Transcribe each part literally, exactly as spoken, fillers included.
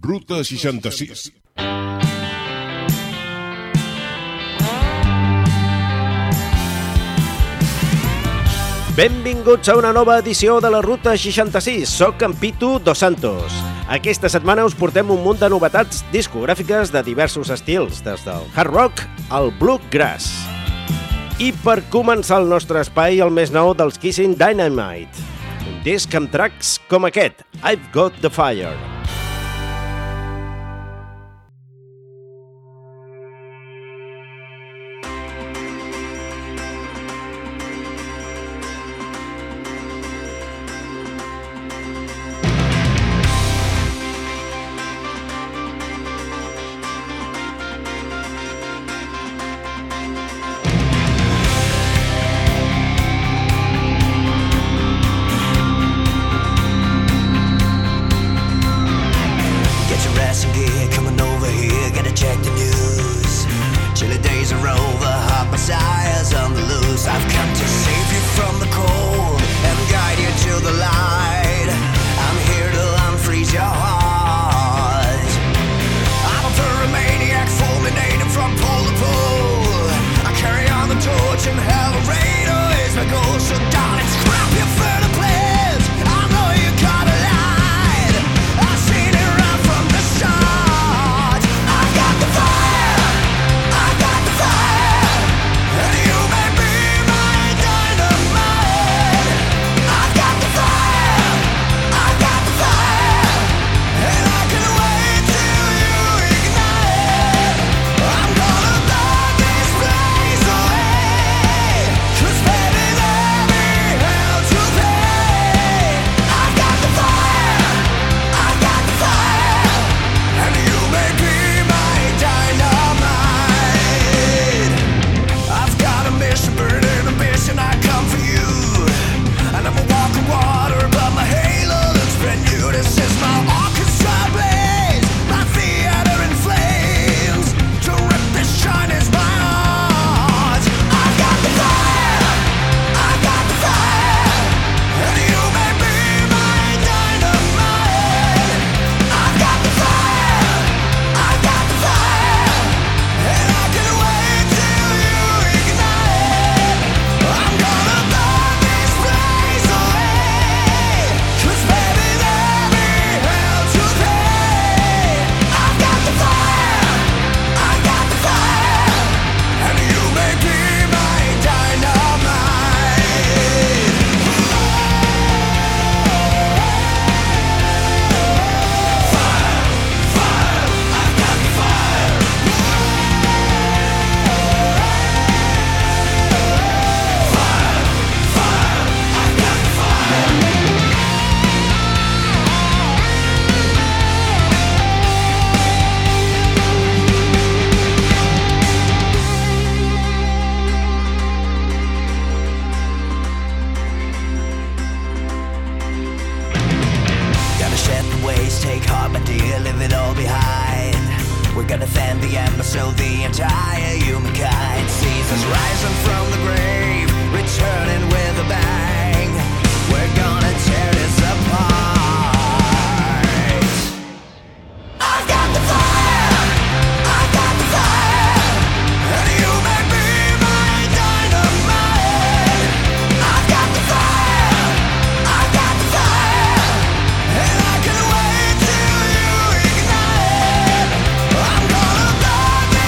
Ruta seixanta-sis. Benvinguts a una nova edició de la Ruta seixanta-sis. Soc en Pitu Dos Santos. Aquesta setmana us portem un munt de novetats discogràfiques de diversos estils, des del hard rock al bluegrass. I per començar el nostre espai, el més nou dels Kissing Dynamite. Un disc amb tracks com aquest, I've Got the Fire.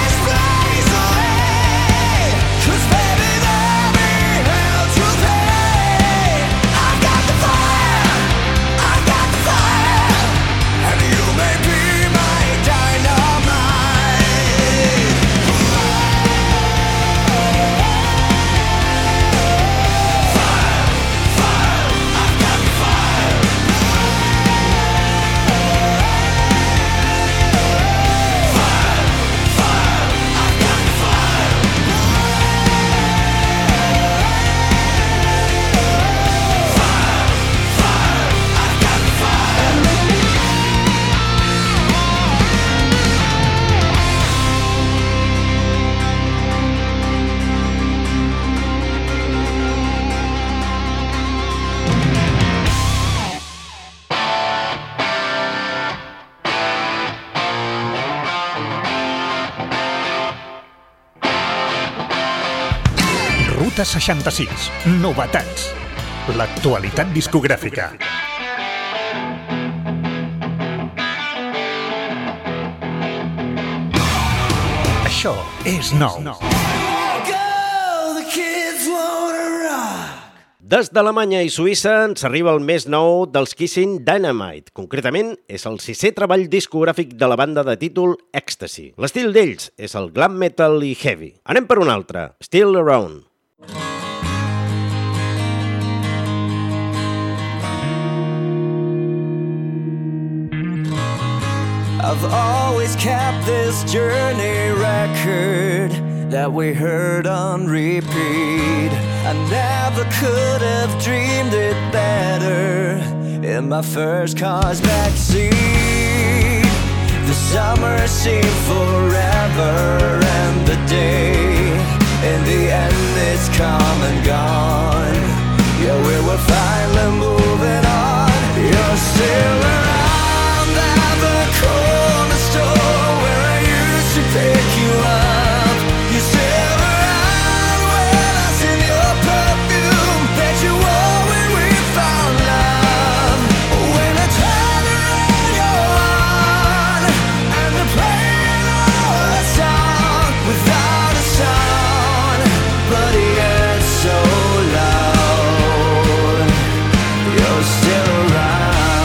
Cause baby, there be hell to pay. Ruta seixanta-sis. Novetats. L'actualitat discogràfica. Això és nou. Des d'Alemanya i Suïssa ens arriba el més nou dels Kissing Dynamite. Concretament, és el sisè treball discogràfic de la banda de títol Ecstasy. L'estil d'ells és el glam metal i heavy. Anem per un altre, Still Around. I've always kept this journey record that we heard on repeat. I never could have dreamed it better in my first car's backseat. The summer seemed forever and the day, in the end it's come and gone. Yeah, we were finally moving on. You're still around at the corner store where I used to pick you up. You still around when I seen your perfume that you wore when we found love. When I turn around, you're on, and they're playing our song without a sound, but yet so loud. You're still around.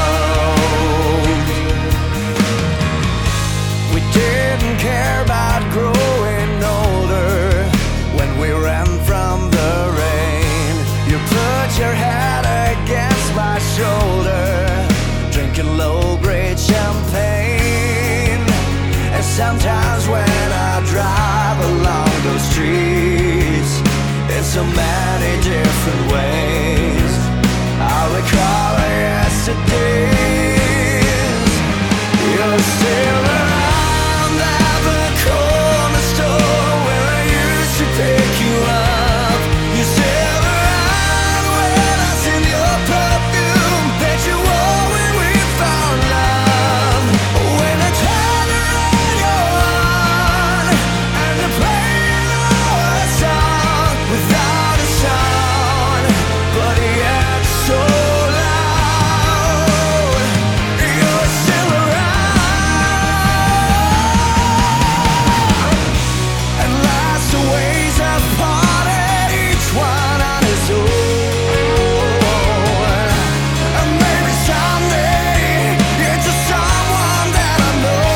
We didn't care about growing older when we ran from the rain. You put your head against my shoulder, drinking low-grade champagne. And sometimes when I drive along those streets in so many different ways, I recall yesterdays. You're still around at the corner store where I used to pick you up. You still around when I seen your perfume that you wore when we found love. When I turn around, you're on, and they're playing our song without a sound, but yet so loud. You're still around. At last the ways have parted, each one on his own. And maybe someday you're just someone that I know.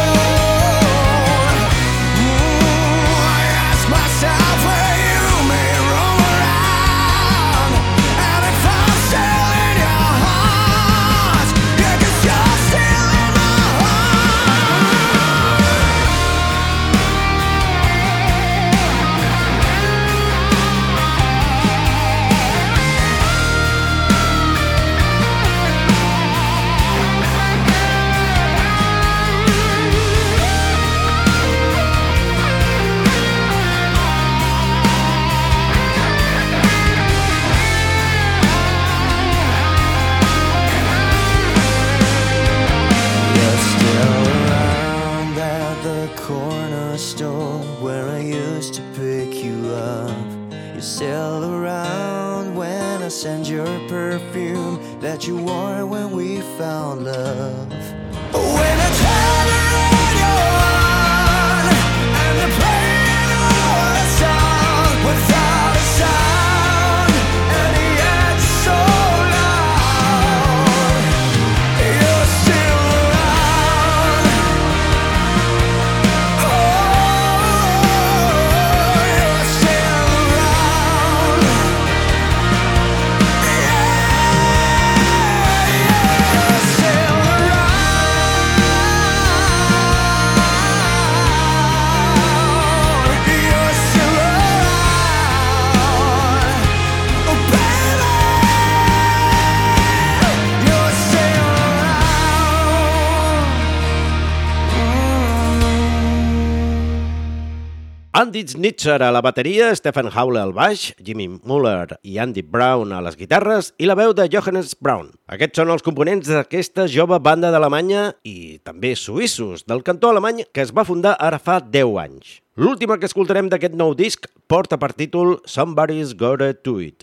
Ooh, I ask myself where you may roam around, and if I'm still in your heart, yeah, 'cause you're still in my You're still around at the corner store where I used to pick you up. You're still around when I send your perfume that you wore when we found love. When I turn around, you're on, and they're playing our song without a sound, and yet so loud. You're still around. Oh, you're still around. Yeah, you're still around. Andy Schnitzer a la bateria, Stephen Howell al baix, Jimmy Muller i Andy Brown a les guitarres i la veu de Johannes Brown. Aquests són els components d'aquesta jove banda d'Alemanya i també suïssos del cantó alemany que es va fundar ara fa deu anys. L'última que escoltarem d'aquest nou disc porta per títol Somebody's Gotta Do It.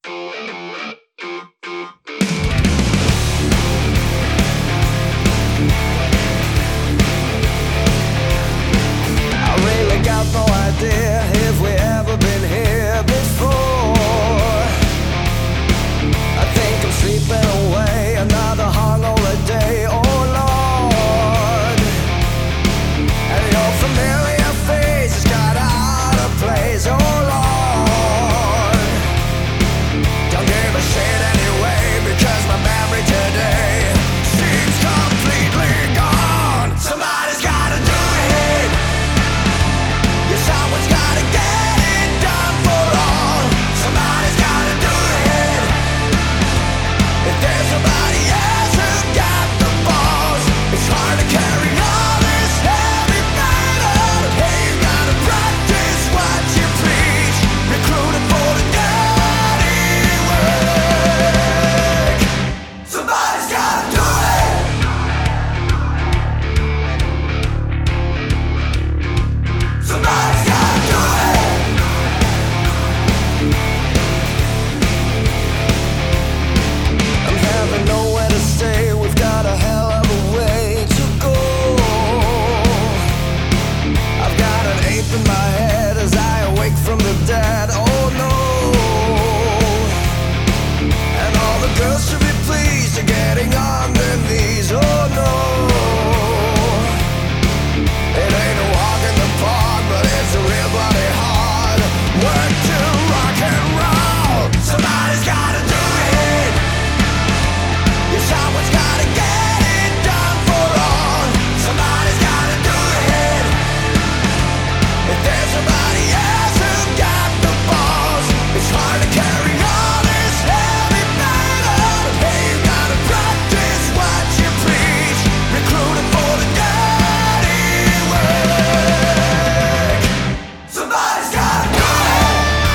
No idea if we ever been here before. I think I'm sleeping away another hungover day, oh Lord. And your familiar face has got out of place, oh Lord. Don't give a shit anyway because my memory today seems completely gone. Somebody's gotta do it. Someone's gotta get it done for all. Somebody's gotta do it. If there's somebody else who got the balls, it's hard to carry all this heavy burden. Hey, you gotta practice what you preach. Recruited for the dirty work. Somebody's gotta do it. Somebody's nowhere to stay, we've got a hell of a way to go. I've got an ache in my head as I awake from the dead, oh no. And all the girls should be pleased to getting on their knees, oh no. It ain't a walk in the park, but it's a real bloody hard work to rock and roll. Somebody's gotta do it. Someone's gotta get it done for all. Somebody's gotta do it. If there's somebody else who got the balls, it's hard to carry all this heavy burden. Hey, you gotta practice what you preach. Recruited for the dirty work. Somebody's gotta do it.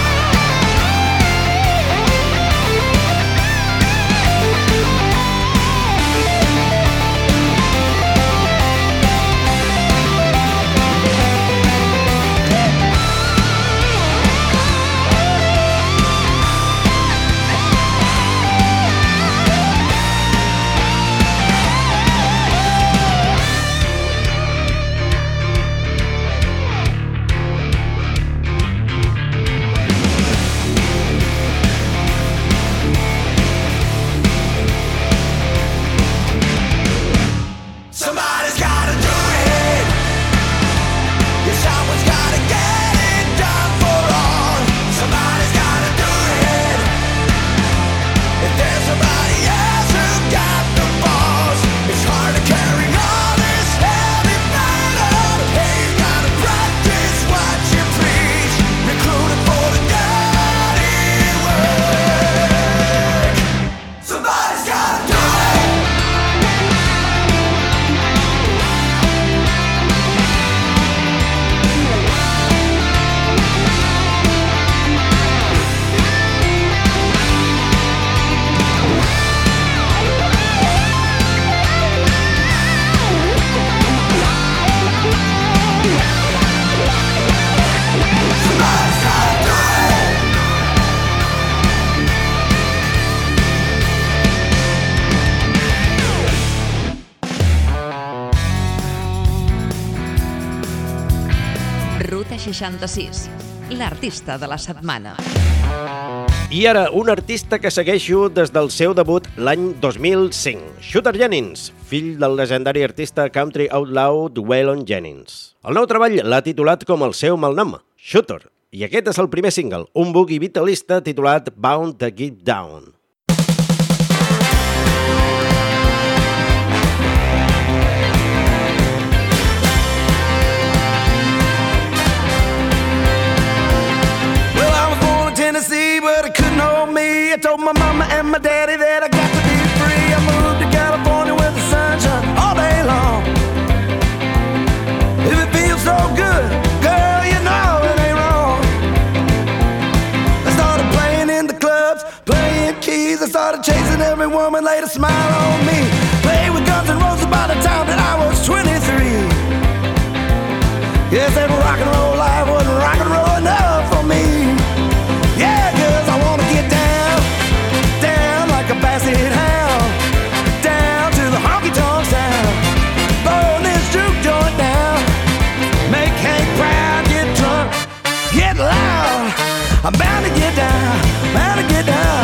Somebody's gotta do it. Yeah, someone's gotta get it done for all. Somebody's gotta do it. If there's somebody else who got the balls, it's hard to carry all this heavy burden. Hey, you gotta practice what you preach. Recruited for the dirty work. Somebody's gotta do it. Ruta seixanta-sis, l'artista de la setmana. I ara, un artista que segueixo des del seu debut l'any dos mil cinc. Shooter Jennings, fill del legendari artista country outlaw Waylon Jennings. El nou treball l'ha titulat com el seu malnom, Shooter, i aquest és el primer single, un boogie vitalista titulat Bound to Get Down. Tennessee, but it couldn't hold me. I told my mama and my daddy that I got to be free. I moved to California where the sunshine all day long. If it feels so good, girl, you know it. every woman laid a smile on me. Played with Guns N' Roses by the time that I was twenty-three. Yes, that rock and roll life wasn't rock and roll enough for me. Yeah, cause I wanna get down, down like a basset hound, down to the honky-tonk sound. Burn this juke joint down, make Hank proud, get drunk, get loud. I'm bound to get down, bound to get down.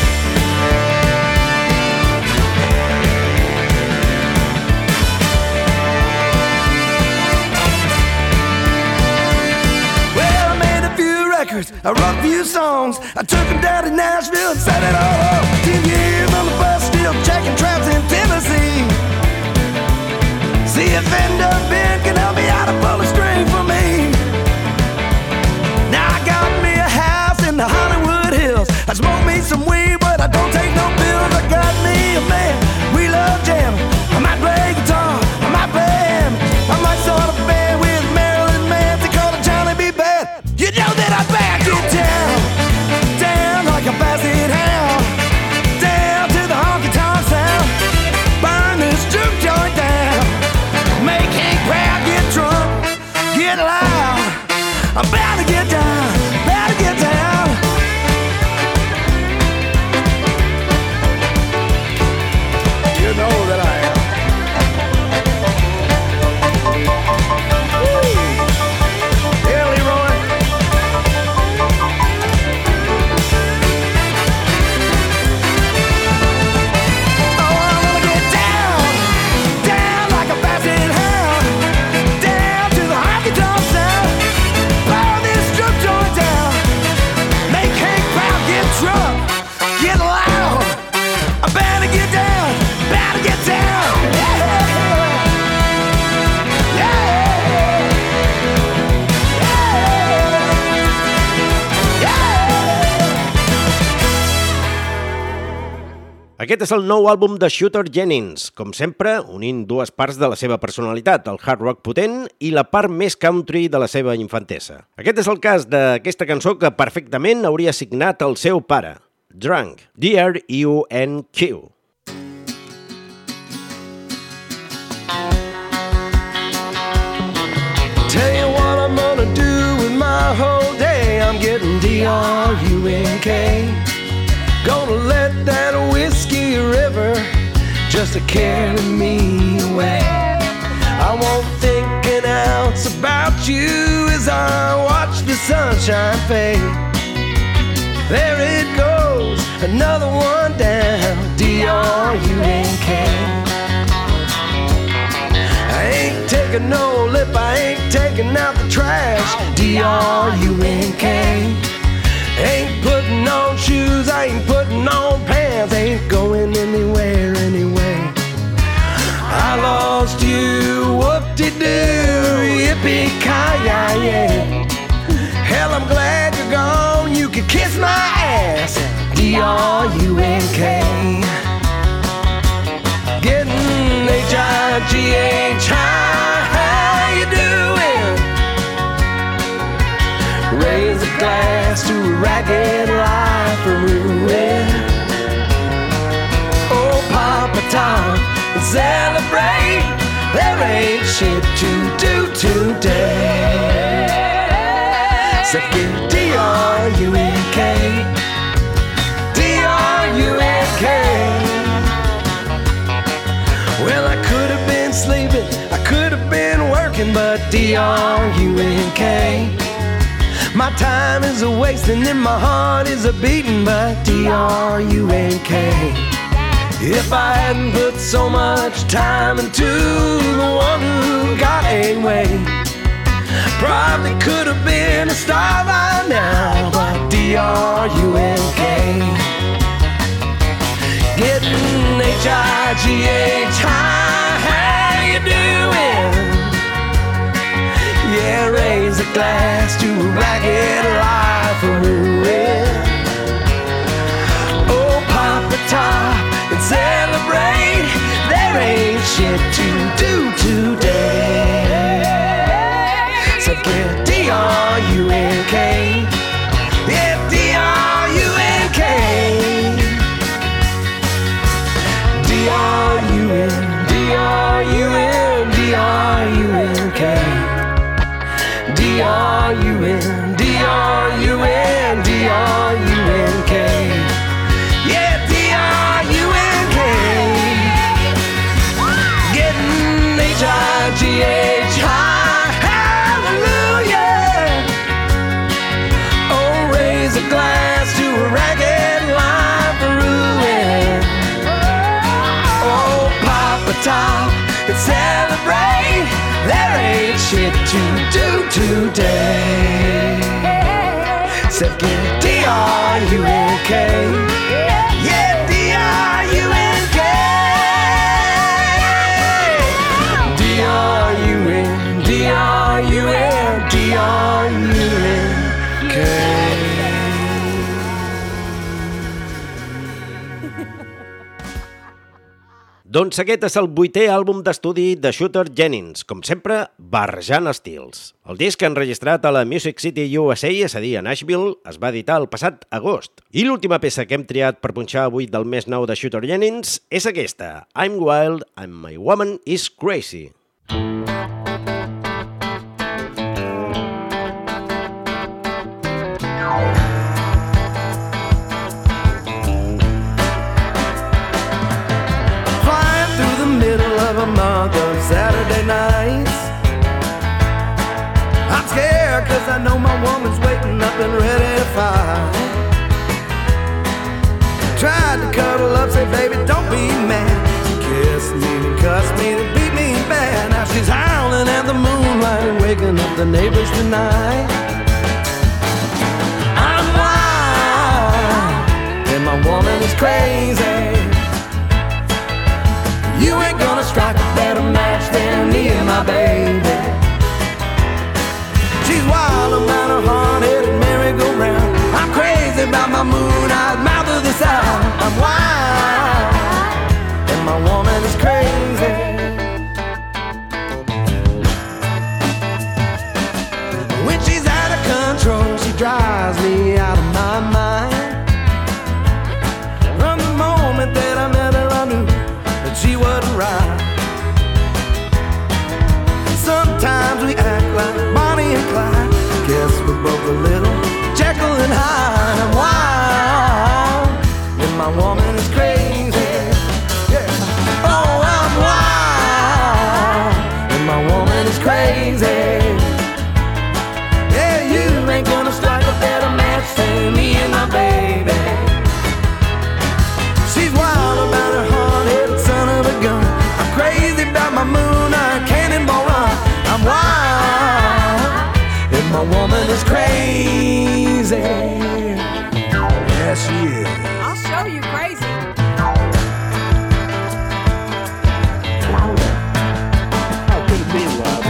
Well, I made a few records, I wrote a few songs. I took them down to Nashville and set it all up. Ten years on the bus, still checking traps in Tennessee. See if Fender Ben can help me out and pull a string for me. Now I got me a house in the Hollywood Hills. I smoke me some weed, but I don't take no pills. I got me a man, we love jamming. I might play guitar, I might play him. I might start a band with Marilyn Manson called a Johnny B. Band. You know that I back it down, down like a basset hound, down to the honky-tonk sound. Burn this juke joint down, make Hank proud, get drunk, get loud. I'm bound to get down, bound to get down. You know that I am. Woo. Yeah, Leroy. Oh, I wanna get down, down like a basset hound, down to the honky-tonk sound. Blow this juke joint down, make Hank proud, get drunk, get loud. I'm bound to get down, bound to get down. Yeah, yeah, yeah. Aquest és el nou àlbum de Shooter Jennings, com sempre, unint dues parts de la seva personalitat, el hard rock potent i la part més country de la seva infantesa. Aquest és el cas d'aquesta cançó que perfectament hauria signat el seu pare, Drunk, D R U N Q. Tell you what I'm gonna do with my whole day. I'm getting D R U N K. Gonna let that whiskey river just to carry me away. I won't think an ounce about you as I watch the sunshine fade. There it goes, another one down, D R U N K. I ain't taking no lip, I ain't taking out the trash, D R U N K. Ain't putting on shoes, I ain't putting on pants, ain't going anywhere anyway. I lost you, whoop-de-doo, yippee-ki-yay. Hell, I'm glad you're gone, you can kiss my ass, D R U N K. Getting H I G H high, how you doing? Raise a glass to a ragged life for ruin. Oh, Papa Tom, celebrate, there ain't shit to do today. So get D R U N K, D R U N K. Well, I could have been sleeping, I could have been working, but D R U N K. My time is a wasting and my heart is a beating, but D R U N K. If I hadn't put so much time into the one who got away, probably could have been a star by now, but D R U N K. Getting H I G H high, how you doing? Yeah, raise a glass to a ragged life for ruin. Oh, Papa Top, and celebrate, there ain't shit to do today. So get D R U N K, yeah, D R U N K. top and celebrate. There ain't shit to do today. Except get D R U N K. Yeah, D R U N K. D R U N, D R U N, D R U N K. Doncs aquest és el vuitè àlbum d'estudi de Shooter Jennings, com sempre, barrejant estils. El disc enregistrat a la Music City U S A, és a dir, a Nashville, es va editar el passat agost. I l'última peça que hem triat per punxar avui del mes nou de Shooter Jennings és aquesta, I'm Wild and My Woman is Crazy. Saturday nights, I'm scared cause I know my woman's waiting up and ready to fight. Tried to cuddle up, say baby don't be mad. She kissed me and cussed me to beat me bad. Now she's howling at the moonlight and waking up the neighbors tonight. I'm wild and my woman is crazy. You ain't gonna strike a better match than me and my baby. She's wild about her hard-headed merry-go-round. I'm crazy about my moon-eyed mouth of the south. I'm wild, and my woman is crazy. When she's out of control, she drives me out of my mind. From the moment that I met her, I knew she wasn't right. Sometimes we act like Bonnie and Clyde. Guess we're both a little Jekyll and Hyde. I'm wild and my woman is crazy. Yeah. Oh, I'm wild and my woman is crazy. Yeah, you ain't gonna strike a better match than me and my baby. She's wild about her hard-headed son of a gun. I'm crazy about my moon-eyed cannonball run. I'm wild, and my woman is crazy. Yes, she is. I'll show you crazy. How could it be, Rob?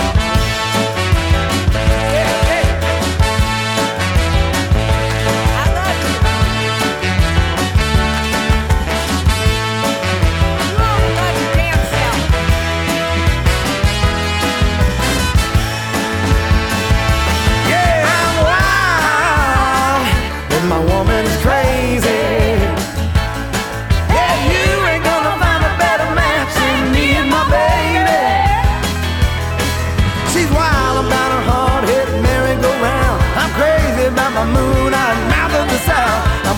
My woman is crazy. Yeah, you ain't gonna find a better match than me and my baby. She's wild about her hard-headed merry-go-round. I'm crazy about my moon-eyed mouth of the south. I'm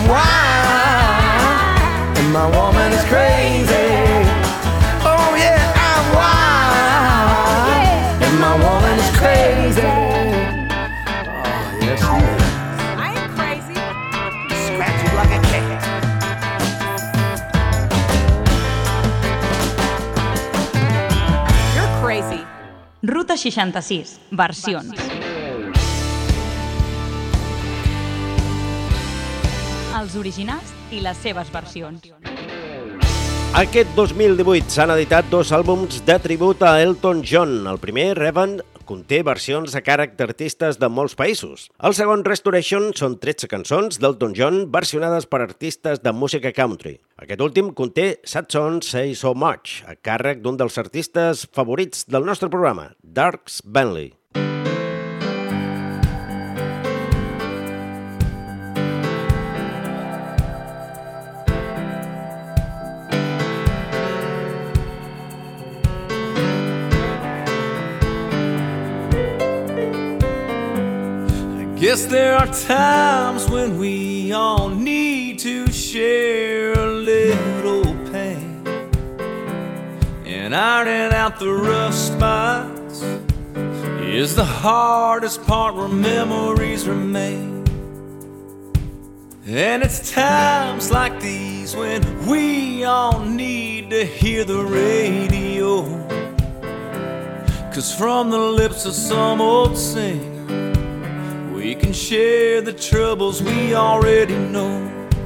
wild, and my woman is crazy. Oh yeah, I'm wild, and my woman is crazy. Oh yes, she is. Ruta seixanta-sis, versions. Els originals i les seves versions. Aquest dos mil divuit s'han editat dos àlbums de tribut a Elton John. El primer, Revan, conté versions a càrrec d'artistes de molts països. El segon, Restoration, són tretze cançons d'Elton John versionades per artistes de música country. Aquest últim conté Sad Songs Say So Much, a càrrec d'un dels artistes favorits del nostre programa, Dierks Bentley. Guess there are times when we all need to share a little pain, and ironing out the rough spots is the hardest part where memories remain. And it's times like these when we all need to hear the radio, 'cause from the lips of some old singer we can share the troubles we already know.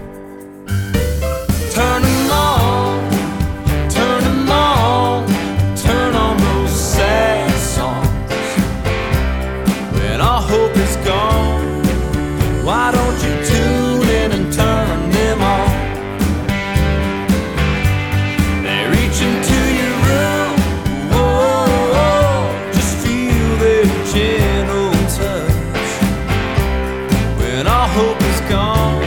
Turn them on, turn them on, turn on those sad songs. When our hope is gone, why don't you tune in and turn them on? They reach into your room, whoa, whoa, just feel their gentle touch. When our hope is gone,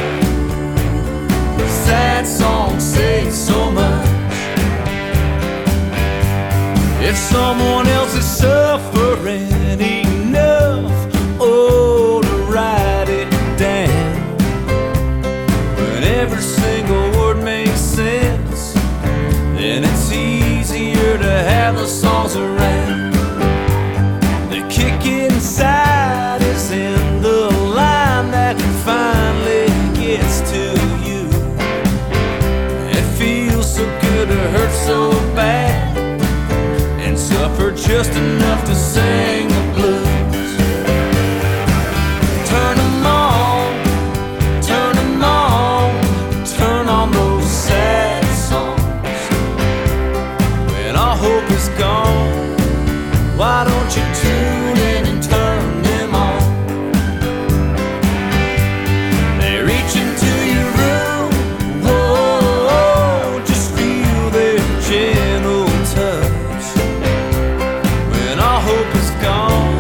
sad songs say so much. If someone else is suffering enough, oh, to write it down, when every single word makes sense, then it's easier to have the songs around. The kick inside is in the line that finally gets to you. It feels so good to hurt so bad and suffer just enough to sing the blues. Turn them on, turn them on, turn on those sad songs. When our hope is gone, why don't you tune in and turn them on? They reach into your room, whoa, just feel their gentle touch. When our hope is gone,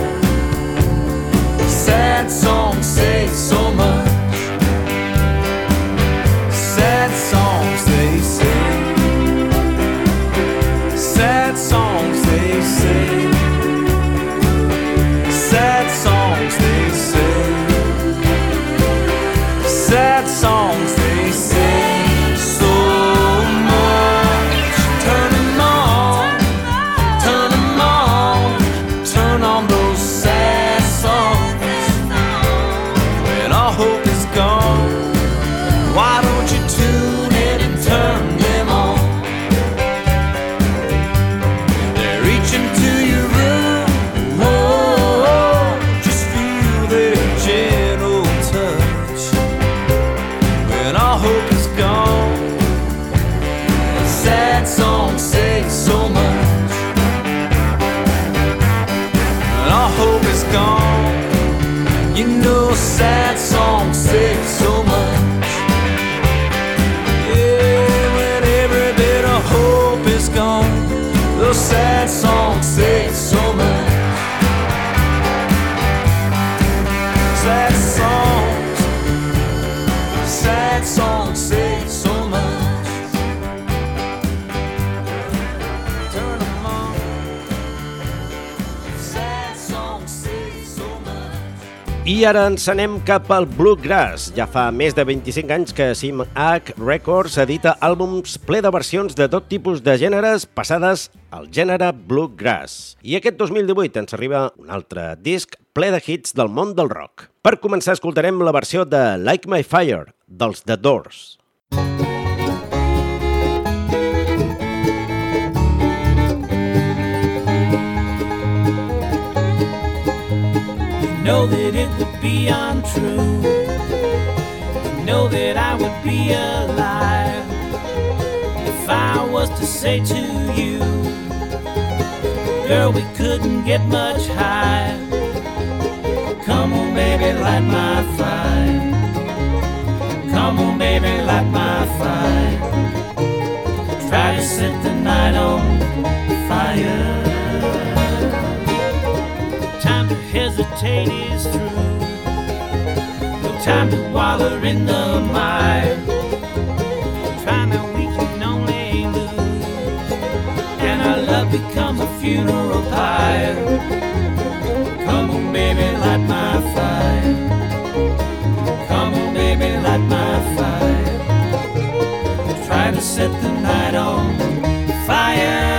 sad songs say so much. Sad songs they say, sad songs they say, sad songs they say, sad songs they say so much. Turn them on, turn them on, turn on those sad songs. When our hope is gone, why don't you tune in and turn them on? They reach into your room, whoa, just feel their gentle touch. When our hope is gone, sad songs say so much. When our hope is gone, you know sad songs say so much. Yeah, when every bit of hope is gone, those sad songs say so much. Sad songs, sad songs say so much. Turn them on, sad songs say so much. I ara ens anem cap al Bluegrass. Ja fa més de vint-i-cinc anys que Sim H Records edita àlbums ple de versions de tot tipus de gèneres passades al gènere Bluegrass. I aquest dos mil divuit ens arriba un altre disc ple de hits del món del rock. Per començar escoltarem la versió de Like My Fire, dels The Doors. Know that it would be untrue. Know that I would be alive if I was to say to you, girl, we couldn't get much higher. Come on, baby, light my fire. Come on, baby, light my fire. Try to set the night on fire. Time to hesitate is through. No time to wallow in the mire. Try now, we can only lose, and our love becomes a funeral pyre. Come on, baby, light my fire. Come on, baby, light my fire. Try to set the night on fire.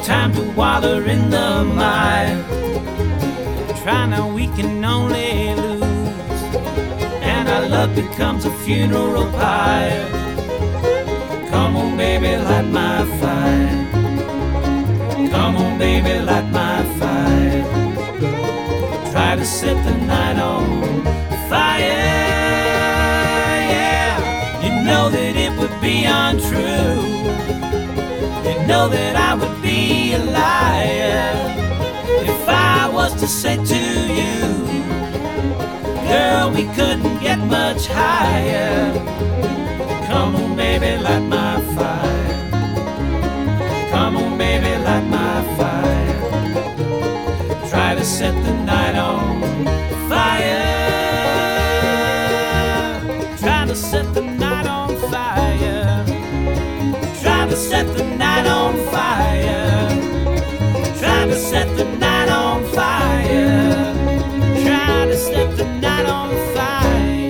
time to wallow in the mire. Try now, we can only lose, and our love becomes a funeral pyre. Come on, baby, light my fire. Come on, baby, light my fire. Try to set the night on fire. Yeah, you know that it would be untrue. You know that I would be a liar if I was to say to you, girl, we couldn't get much higher. Come on, baby, light my fire. Come on, baby, light my fire. Try to set the night on fire. Try to set the night on fire. Try to set the night on fire. Try to set the night on fire. Try to set the night on fire.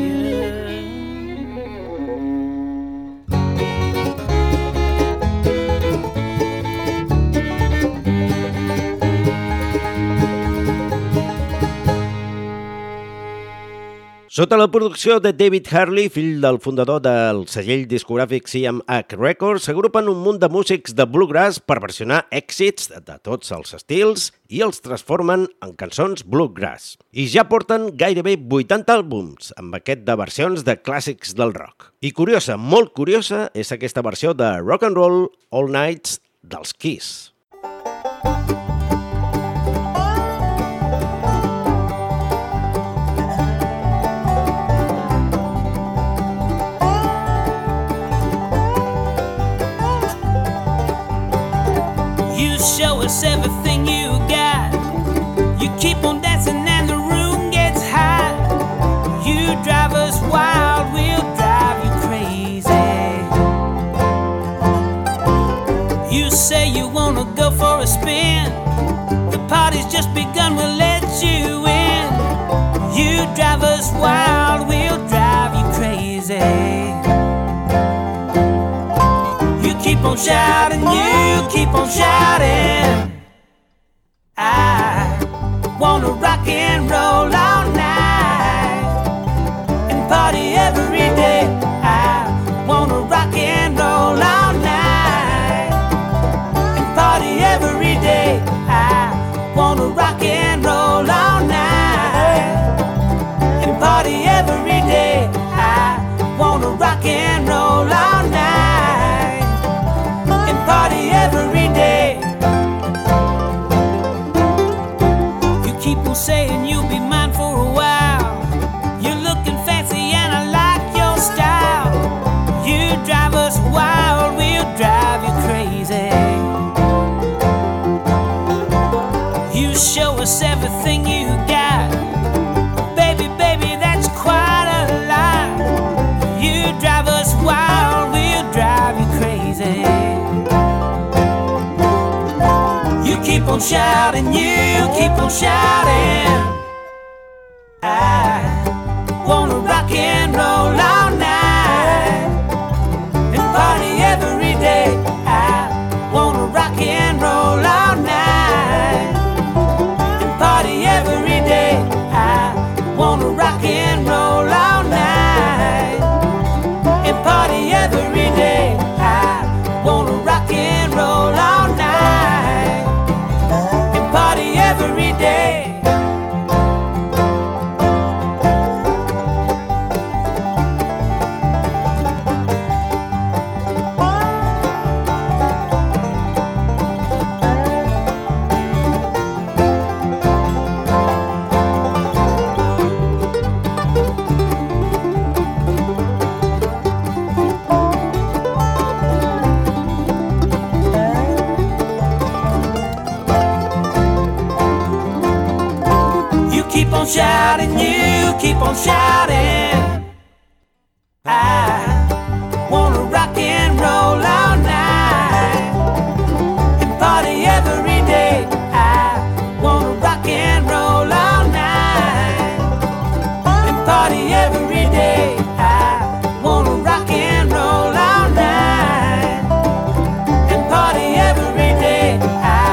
Sota la producció de David Harley, fill del fundador del segell discogràfic C M H Records, s'agrupen un munt de músics de bluegrass per versionar èxits de tots els estils i els transformen en cançons bluegrass. I ja porten gairebé vuitanta àlbums amb aquest de versions de clàssics del rock. I curiosa, molt curiosa, és aquesta versió de Rock and Roll All Nights dels Kiss. Show us everything you got. You keep on dancing and the room gets hot. You drive us wild, we'll drive you crazy. You say you wanna go for a spin. The party's just begun, we'll let you in. You drive us wild, we'll drive you crazy. Keep on shouting, you keep on shouting. I wanna rock and roll all night and party every day. I wanna rock and roll all night and party every day. I wanna rock and roll all night and party every day. I wanna rock and roll all night. Party every day. You keep on saying you'll be mine for a while. You're looking fancy and I like your style. You drive us wild, we'll drive you crazy. You show us everything you got. Baby, baby, that's quite a lie. You drive us wild, we'll drive you crazy. Keep on shouting, you keep on shouting. I wanna rock and roll all night and party every day. I wanna rock and roll all night and party every day. I wanna rock and roll all night and party every day. I wanna rock and roll all night. Party every day. Keep on shouting, you keep on shouting. I wanna rock and roll all night and party every day. I wanna rock and roll all night and party every day. I wanna rock and roll all night and party every day. I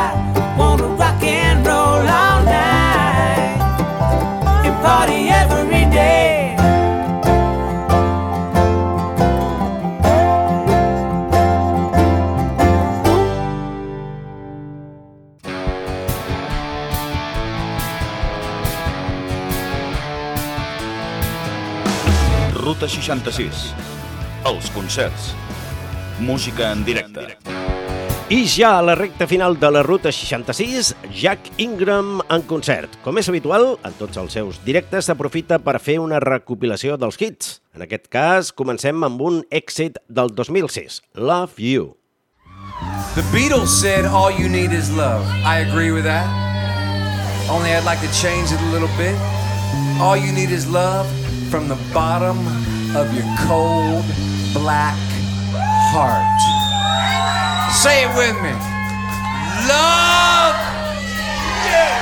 Ruta seixanta-sis. Els concerts. Música en directe. I ja a la recta final de la Ruta seixanta-sis, Jack Ingram en concert. Com és habitual, en tots els seus directes s'aprofita per fer una recopilació dels hits. En aquest cas, comencem amb un èxit del dos mil sis, Love You. The Beatles said all you need is love. I agree with that. Only I'd like to change it a little bit. All you need is love from the bottom of your cold, black heart. Say it with me. Love. Yeah.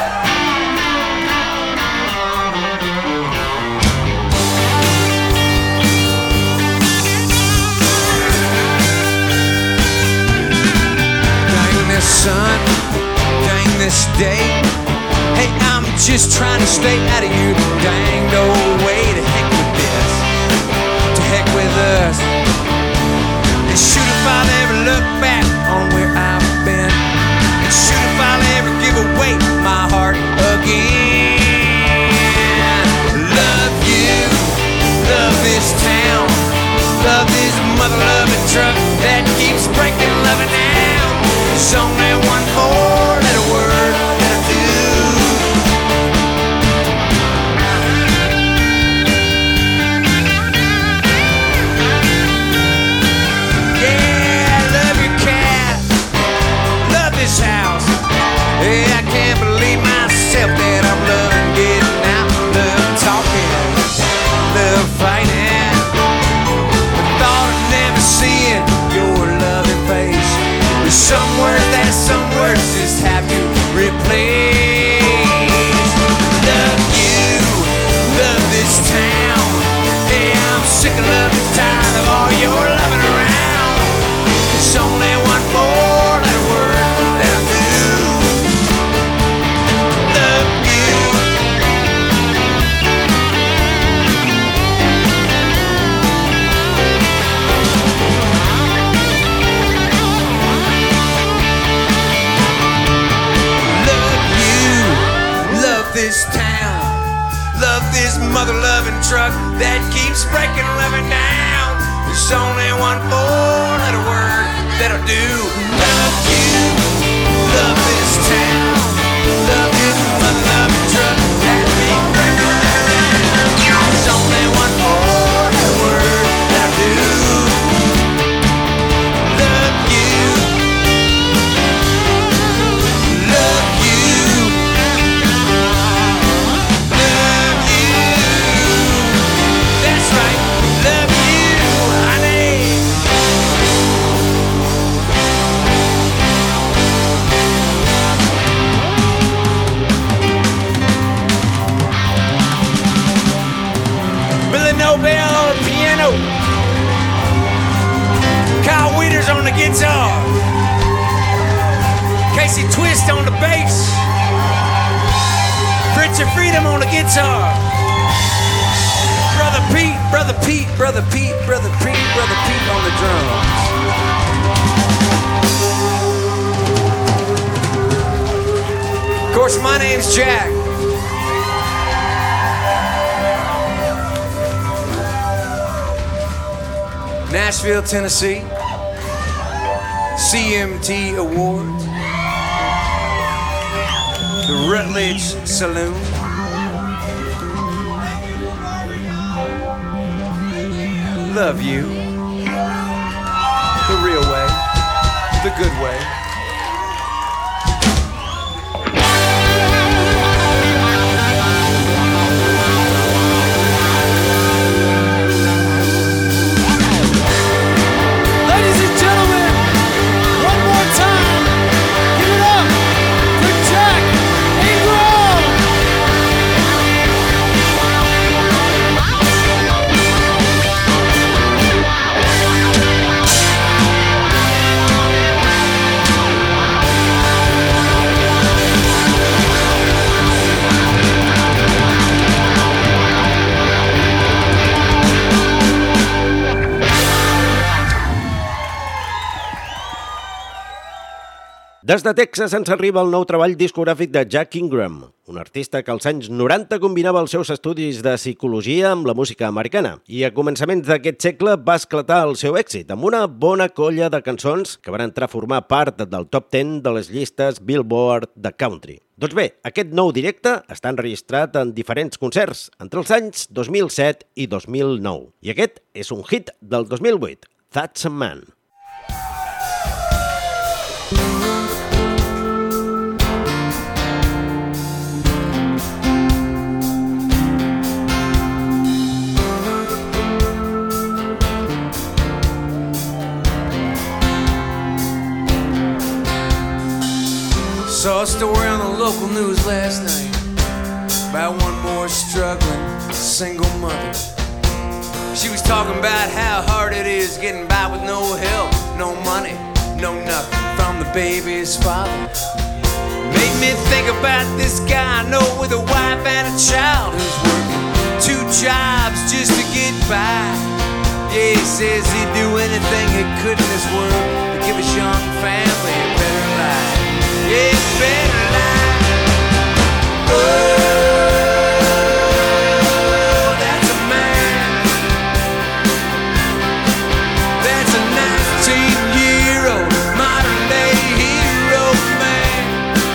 Dang this sun, dang this day. Hey, I'm just trying to stay out of your dang old way. To heck with this, to heck with us. And shoot if I'll ever look back on where I've been. And shoot if I'll ever give away my heart again. Love you, love this town, love this mother-loving truck that keeps breaking loving down. There's only one more little word that I do. House. Hey, I can't believe myself that I'm loving getting out, love talking, love fighting. The thought of never seeing your loving face. There's some words that some words just have to replace. Love you, love this town. Hey, I'm sick of loving, tired of all your loving around. There's only one more little word. This town, love this mother-loving truck that keeps breaking loving down. There's only one more little word that'll do. Love you, love this town, love this mother-loving truck that keeps breaking loving down. There's only one more little word that'll do. Love you, love you. Nobel on the piano, Kyle Wieters on the guitar, Casey Twist on the bass, Fritz and Freedom on the guitar, Brother Pete, Brother Pete, Brother Pete, Brother Pete, Brother Pete on the drums. Of course, my name's Jack. Nashville, Tennessee, C M T Awards, the Rutledge Saloon, love you, the real way, the good way. Des de Texas ens arriba el nou treball discogràfic de Jack Ingram, un artista que als anys noranta combinava els seus estudis de psicologia amb la música americana i a començaments d'aquest segle va esclatar el seu èxit amb una bona colla de cançons que van entrar a formar part del top deu de les llistes Billboard de country. Doncs bé, aquest nou directe està enregistrat en diferents concerts entre els anys dos mil set i dos mil nou i aquest és un hit del dos mil vuit, That's a Man. Saw a story on the local news last night about one more struggling single mother. She was talking about how hard it is getting by with no help, no money, no nothing from the baby's father. Made me think about this guy I know with a wife and a child who's working two jobs just to get by. Yeah, he says he'd do anything he could in this world to give his young family a better life. Yeah, better life. Oh, that's a man. That's a nineteen-year-old modern-day hero man.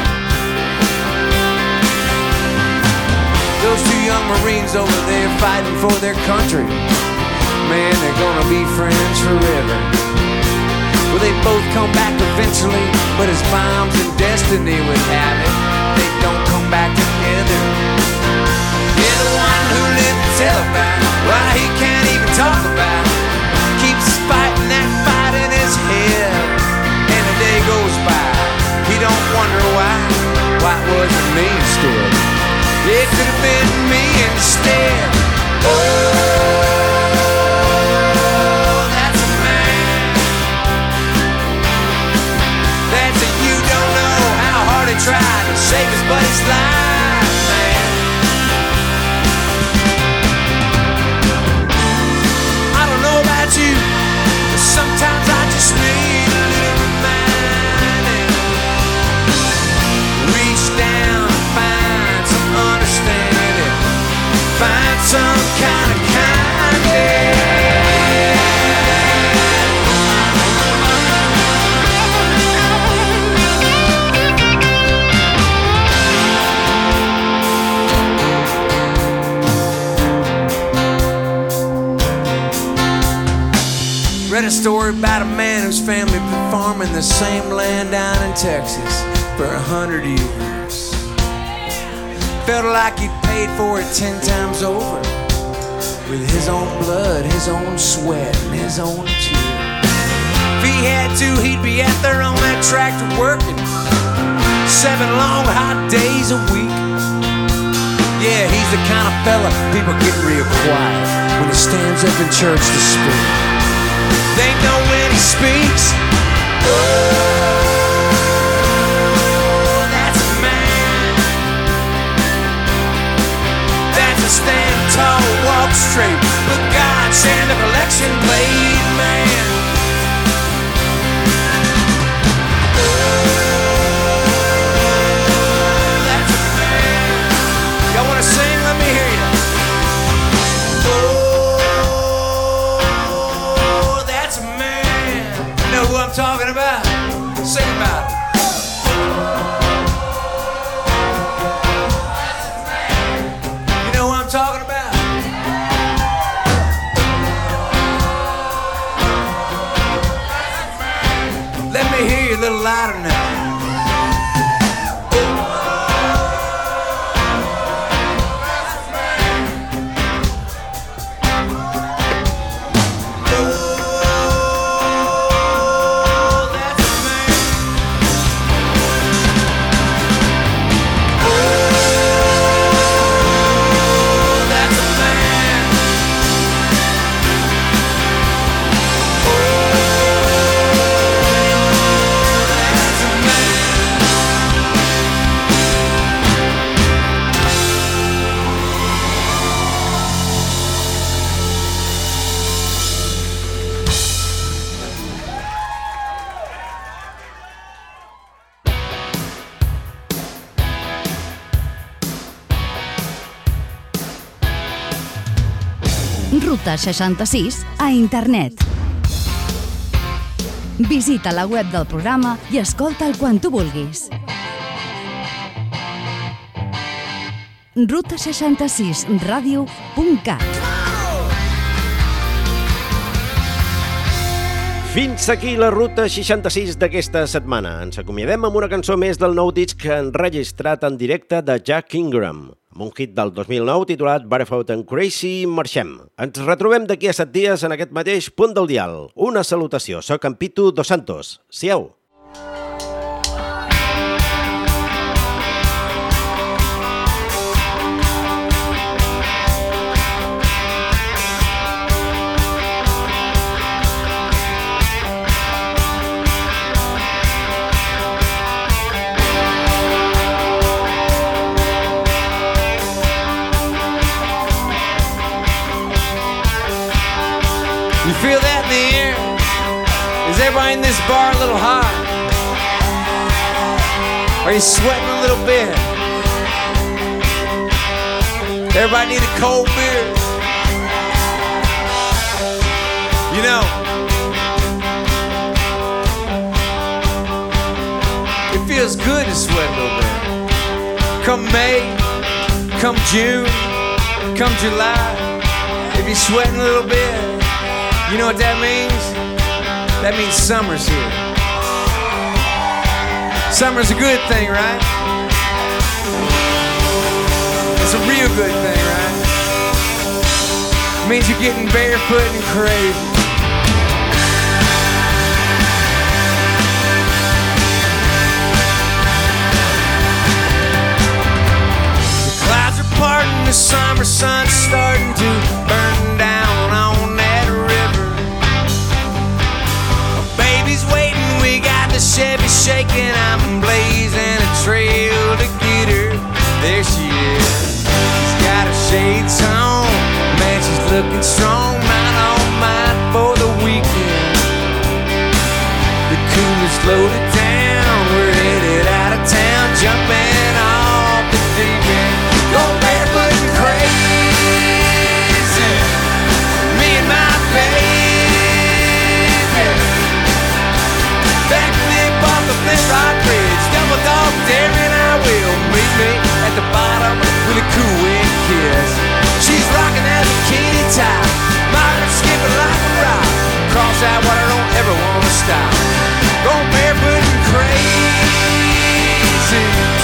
Those two young Marines over there fighting for their country, man, they're gonna be friends forever. Well, they both come back eventually, but as moms and destiny would have it, they don't come back together. Yeah, the one who lived to tell about why he can't even talk about keeps fighting that fight in his head, and a day goes by, he don't wonder why, why it wasn't me instead. It could have been me instead. Oh, tried to save his buddy's life, man. I don't know about you, but sometimes I just need a little reminding. Reach down and find some understanding, find some kind of kindness. Read a story about a man whose family been farming the same land down in Texas for a hundred years. Felt like he'd paid for it ten times over with his own blood, his own sweat, and his own tears. If he had to, he'd be out there on that tractor working seven long hot days a week. Yeah, he's the kind of fella people get real quiet when he stands up in church to speak. They know when he speaks. Oh, that's a man. That's a stand tall, walk straight, but God send a collection plate man. Oh, that's a man. Y'all wanna sing? Let me hear you. Who I'm talking about? Sing about it. You know who I'm talking about? Ruta seixanta-sis a internet. Visita la web del programa i escolta'l quan tu vulguis. ruta seixanta-sis ràdio punt cat. Fins aquí la Ruta seixanta-sis d'aquesta setmana. Ens acomiadem amb una cançó més del nou disc enregistrat en directe de Jack Ingram, amb un hit del dos mil nou titulat Barefoot and Crazy. Marxem. Ens retrobem d'aquí a set dies en aquest mateix punt del dial. Una salutació. Soc en Pitu Dos Santos. Siau. You feel that in the air? Is everybody in this bar a little hot? Are you sweating a little bit? Everybody need a cold beer? You know, it feels good to sweat a little bit. Come May, come June, come July, if you're sweating a little bit, you know what that means? That means summer's here. Summer's a good thing, right? It's a real good thing, right? It means you're getting barefoot and crazy. The clouds are parting, the summer sun's starting to burn down on that river. A baby's waiting, we got the Chevy shaking, I'm blazing a trail to get her. There she is, she's got her shades on, man, she's looking strong, mine on mine for the weekend. The cooler's loaded down, we're headed out of town, jumping off the deep end. Go barefoot and crazy, me and my baby. Backflip off the Flint Rock Bridge, double dog daring I will. Meet me at the bottom with a cool wind kiss. She's rocking that bikini top, my heart skipping like a rock. Cross that water, don't ever wanna stop. Go barefoot and crazy.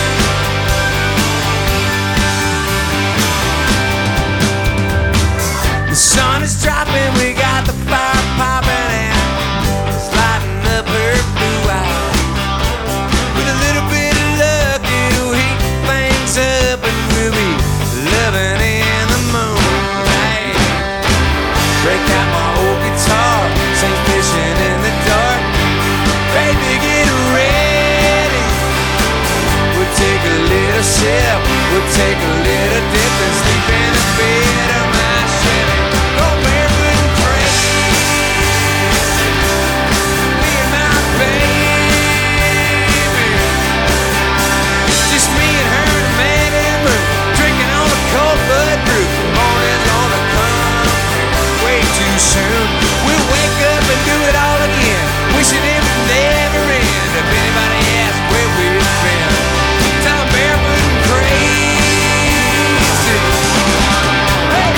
The sun is dropping, we got the fire popping and it's lighting up her blue eyes. With a little bit of luck, it'll heat things up and we'll be loving in the moonlight. Break out my old guitar, sing fishing in the dark. Baby, get ready. We'll take a little sip, we'll take a little dip and sleep in the bed of my Chevy. Go barefoot and crazy, me and my baby. Just me and her and man and moon, drinking on a cold blood brew. Morning's gonna come way too soon. We'll wake up and do it all again, wishing it would never end. If anybody asks where we've been, tell them barefoot and crazy. Hey!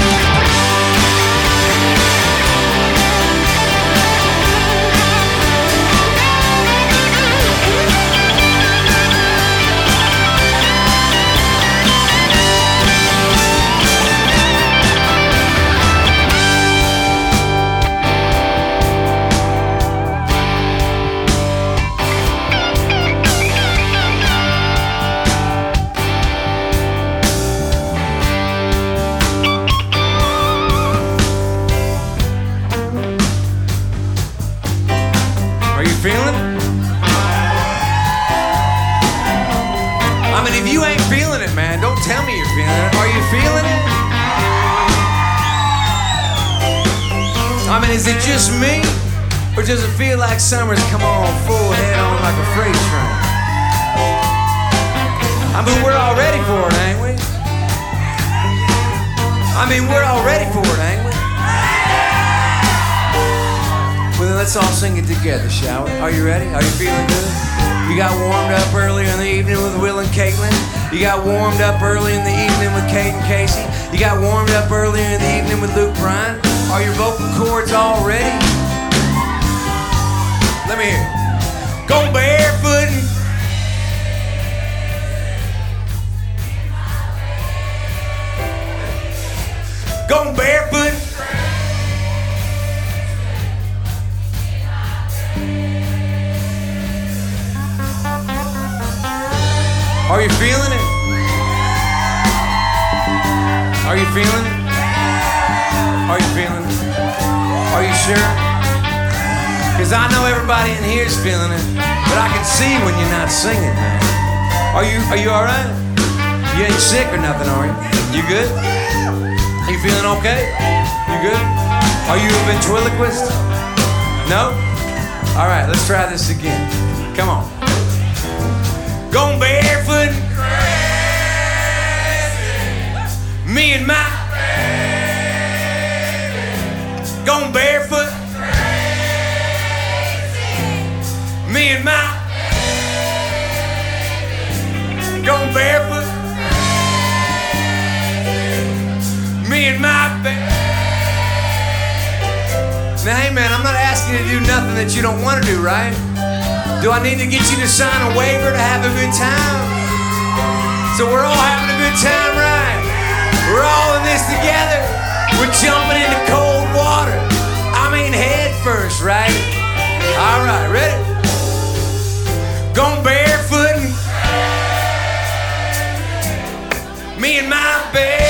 Are you feeling it? I mean, if you ain't feeling it, man, don't tell me you're feeling it. Are you feeling it? I mean, is it just me? Or does it feel like summer's come on full head on like a freight train? I mean, we're all ready for it, ain't we? I mean, we're all ready for it, ain't we? let's all sing it together, shall we? Are you ready? Are you feeling good? You got warmed up earlier in the evening with Will and Caitlin. You got warmed up early in the evening with Kate and Casey. You got warmed up earlier in the evening with Luke Bryan. Are your vocal cords all ready? Let me hear it. Go barefoot and go barefoot. Are you feeling it? Are you feeling it? Are you feeling it? Are you sure? Because I know everybody in here is feeling it, but I can see when you're not singing, man. Are you, are you all right? You ain't sick or nothing, are you? You good? Are you feeling okay? You good? Are you a ventriloquist? No? All right, let's try this again. Come on. Going barefoot, crazy. Me and my baby. Going barefoot, crazy. Me and my baby. Going barefoot, crazy. Me and my baby. Now, hey man, I'm not asking you to do nothing that you don't want to do, right? Do I need to get you to sign a waiver to have a good time? So we're all having a good time, right? We're all in this together. We're jumping into cold water. I mean head first, right? All right, ready? Going barefoot. Me and my baby.